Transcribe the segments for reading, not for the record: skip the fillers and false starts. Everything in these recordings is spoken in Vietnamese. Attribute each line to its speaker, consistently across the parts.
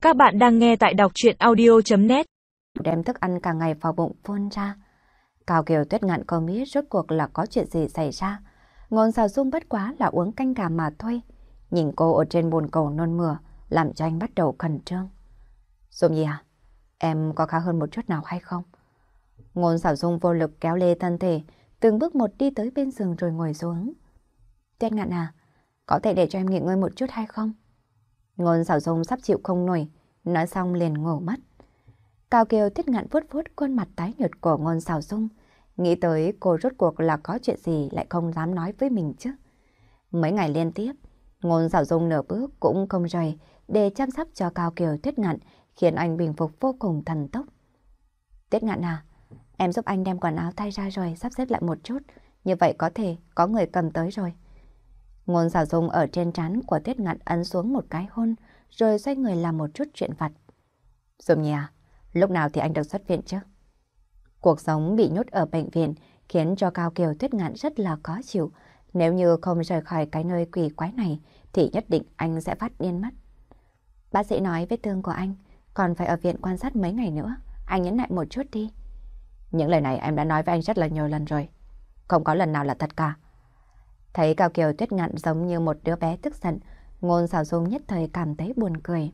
Speaker 1: Các bạn đang nghe tại đọc truyện audio.net.
Speaker 2: Đem thức ăn cả ngày vào bụng phun ra. Cao Kiều Tuyết Ngạn không biết rốt cuộc là có chuyện gì xảy ra. Ngôn Sào Dung bất quá là uống canh gà mà thôi. Nhìn cô ở trên bồn cầu nôn mửa, làm cho anh bắt đầu khẩn trương. Dung Nhi à, em có khá hơn một chút nào hay không? Ngôn Sào Dung vô lực kéo lê thân thể, từng bước một đi tới bên giường rồi ngồi xuống. Tuyết Ngạn à, có thể để cho em nghỉ ngơi một chút hay không? Ngôn Sào Dung sắp chịu không nổi, nói xong liền ngủ mất. Cao Kiều Tuyết Ngạn vuốt vuốt khuôn mặt tái nhợt của Ngôn Sào Dung, nghĩ tới cô rốt cuộc là có chuyện gì lại không dám nói với mình chứ. Mấy ngày liên tiếp, Ngôn Sào Dung nửa bước cũng không rời để chăm sóc cho Cao Kiều Tuyết Ngạn, khiến anh bình phục vô cùng thần tốc. Tuyết Ngạn à, em giúp anh đem quần áo thay ra rồi sắp xếp lại một chút, như vậy có thể có người cầm tới rồi. Ngôn Sào Dung ở trên trán của Tuyết Ngạn ấn xuống một cái hôn, rồi xoay người làm một chút chuyện vặt. Dung Nhi à, lúc nào thì anh được xuất viện chứ? Cuộc sống bị nhốt ở bệnh viện khiến cho Cao Kiều Tuyết Ngạn rất là khó chịu. Nếu như không rời khỏi cái nơi quỷ quái này thì nhất định anh sẽ phát điên mất. Bác sĩ nói vết thương của anh còn phải ở viện quan sát mấy ngày nữa. Anh nhẫn nại một chút đi. Những lời này em đã nói với anh rất là nhiều lần rồi. Không có lần nào là thật cả. Thấy Cao Kiều Tuyết Ngạn giống như một đứa bé tức giận, Ngôn Sào Dung nhất thời cảm thấy buồn cười.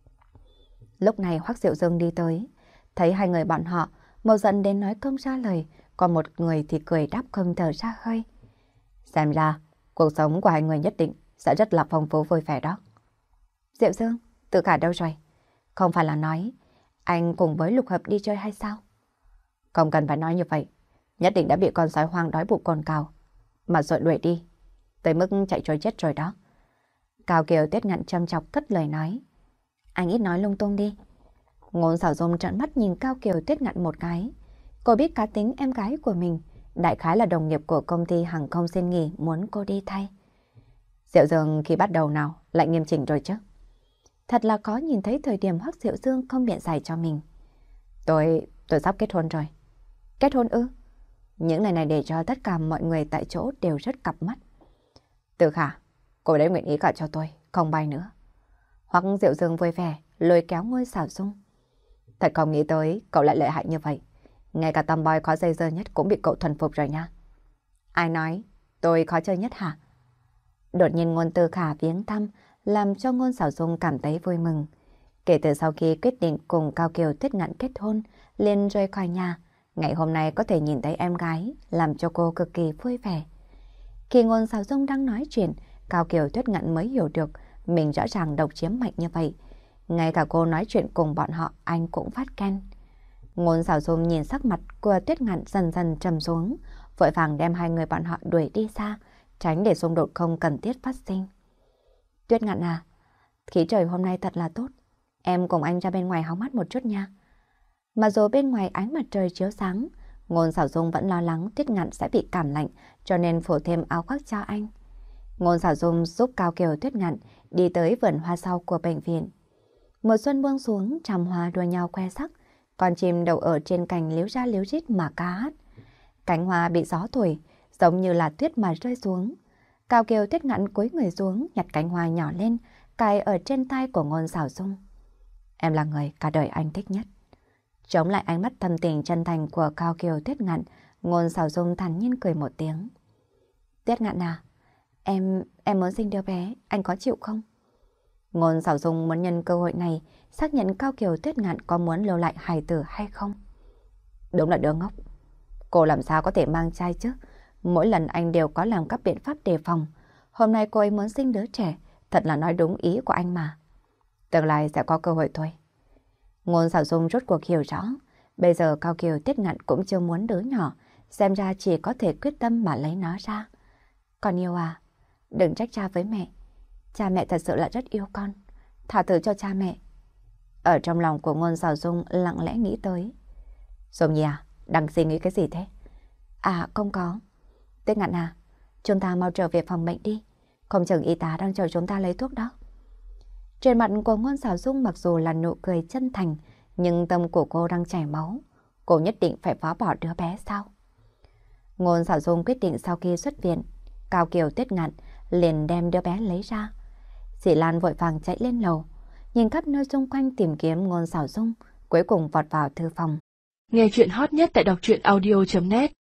Speaker 2: Lúc này Hoắc Diệu Dương đi tới, thấy hai người bọn họ, một giận đến nói không ra lời, còn một người thì cười đáp không thở ra hơi. Xem ra, cuộc sống của hai người nhất định sẽ rất là phong phú vui vẻ đó. Diệu Dương, Tự Khả đâu rồi? Không phải là nói anh cùng với Lục Hợp đi chơi hay sao? Không cần phải nói như vậy, nhất định đã bị con sói hoang đói bụng cồn cào mà sợ đuổi đi, tới mức chạy trối chết rồi đó. Cao Kiều Tuyết Ngạn châm chọc cất lời nói. Anh ít nói lung tung đi. Ngôn Sào Dung trợn mắt nhìn Cao Kiều Tuyết Ngạn một cái. Cô biết cá tính em gái của mình, đại khái là đồng nghiệp của công ty hàng không xin nghỉ muốn cô đi thay. Diệu Dương khi bắt đầu nào lại nghiêm chỉnh rồi chứ? Thật là có nhìn thấy thời điểm Hoắc Diệu Dương không biện giải cho mình. Tôi sắp kết hôn rồi. Kết hôn ư? Những lời này để cho tất cả mọi người tại chỗ đều rất cặp mắt. Từ Khả, cô đấy nguyện ý cả cho tôi, không bay nữa. Hoắc Diệu Dương vui vẻ, lôi kéo Ngôn Sào Dung. Thật không nghĩ tới cậu lại lợi hại như vậy. Ngay cả tomboy khó dây dưa nhất cũng bị cậu thuần phục rồi nha. Ai nói tôi khó chơi nhất hả? Đột nhiên Ngôn Từ Khả viếng thăm, làm cho Ngôn Sào Dung cảm thấy vui mừng. Kể từ sau khi quyết định cùng Cao Kiều Tuyết Ngạn kết hôn, liền rời khỏi nhà, ngày hôm nay có thể nhìn thấy em gái, làm cho cô cực kỳ vui vẻ. Khi Ngôn Sào Dung đang nói chuyện, Cao Kiều Tuyết Ngạn mới hiểu được mình rõ ràng độc chiếm mạnh như vậy. Ngay cả cô nói chuyện cùng bọn họ, anh cũng phát ghen. Ngôn Sào Dung nhìn sắc mặt của Tuyết Ngạn dần dần trầm xuống, vội vàng đem hai người bọn họ đuổi đi xa, tránh để xung đột không cần thiết phát sinh. Tuyết Ngạn à, khí trời hôm nay thật là tốt, em cùng anh ra bên ngoài hóng mát một chút nha. Mà dù bên ngoài ánh mặt trời chiếu sáng, Ngôn Sào Dung vẫn lo lắng Tuyết Ngạn sẽ bị cảm lạnh, cho nên phủ thêm áo khoác cho anh. Ngôn Sào Dung giúp Cao Kiều Tuyết Ngạn đi tới vườn hoa sau của bệnh viện. Mùa xuân buông xuống, tràm hoa đua nhau khoe sắc, con chim đậu ở trên cành líu ra líu rít mà ca hát. Cánh hoa bị gió thổi, giống như là tuyết mà rơi xuống. Cao Kiều Tuyết Ngạn cúi người xuống, nhặt cánh hoa nhỏ lên, cài ở trên tay của Ngôn Sào Dung. Em là người cả đời anh thích nhất. Chống lại ánh mắt thâm tình chân thành của Cao Kiều Tuyết Ngạn, Ngôn Sào Dung thản nhiên cười một tiếng. Tuyết Ngạn à, em muốn sinh đứa bé, anh có chịu không? Ngôn Sào Dung muốn nhân cơ hội này xác nhận Cao Kiều Tuyết Ngạn có muốn lưu lại hài tử hay không. Đúng là đứa ngốc. Cô làm sao có thể mang thai chứ? Mỗi lần anh đều có làm các biện pháp đề phòng. Hôm nay cô ấy muốn sinh đứa trẻ, thật là nói đúng ý của anh mà. Tương lai sẽ có cơ hội thôi. Ngôn Sào Dung rốt cuộc hiểu rõ, bây giờ Cao Kiều Tuyết Ngạn cũng chưa muốn đứa nhỏ, xem ra chỉ có thể quyết tâm mà lấy nó ra. Con yêu à, đừng trách cha với mẹ. Cha mẹ thật sự là rất yêu con, thả thứ cho cha mẹ. Ở trong lòng của Ngôn Sào Dung lặng lẽ nghĩ tới. Dung Nhi à, đang suy nghĩ cái gì thế? À không có. Tuyết Ngạn à, chúng ta mau trở về phòng bệnh đi, không chừng y tá đang chờ chúng ta lấy thuốc đó. Trên mặt của Ngôn Sào Dung mặc dù là nụ cười chân thành, nhưng tâm của cô đang chảy máu. Cô nhất định phải phá bỏ đứa bé sao? Ngôn Sào Dung quyết định sau khi xuất viện, Cao Kiều Tuyết Ngạn liền đem đứa bé lấy ra. Dì Lan vội vàng chạy lên lầu. nhìn khắp nơi xung quanh tìm kiếm Ngôn Sảo Dung, cuối cùng vọt vào thư phòng.
Speaker 1: Nghe chuyện hot nhất tại đọc truyện audio.net